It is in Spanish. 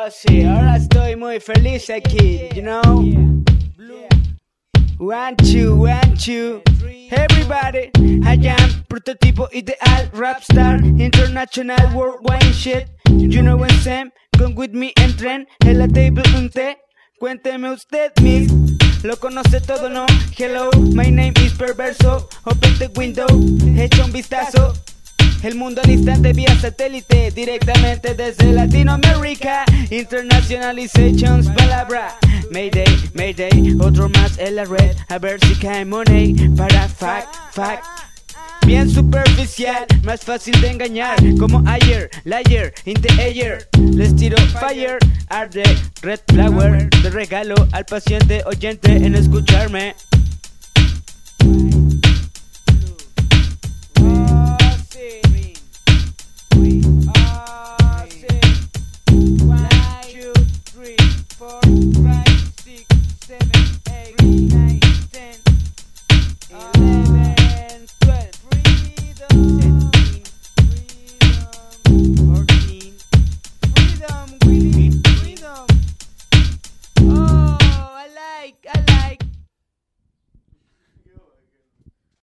Oh sí, ahora estoy muy feliz aquí, you know. 1, 2, everybody. I am prototipo ideal, rap star, international, worldwide shit. You know what I'm saying? Come with me, entren en la table un té. Cuénteme usted, miss. Lo conoce todo, ¿no? Hello, my name is Perverso. Open the window, echa un vistazo. El mundo al instante vía satélite, directamente desde Latinoamérica. Internationalizations, palabra. Mayday, Mayday, otro más en la red. A ver si cae money para fact. Bien superficial, más fácil de engañar. Como ayer, liar, in the air. Les tiro fire, arde, red flower. De regalo al paciente oyente en escucharme.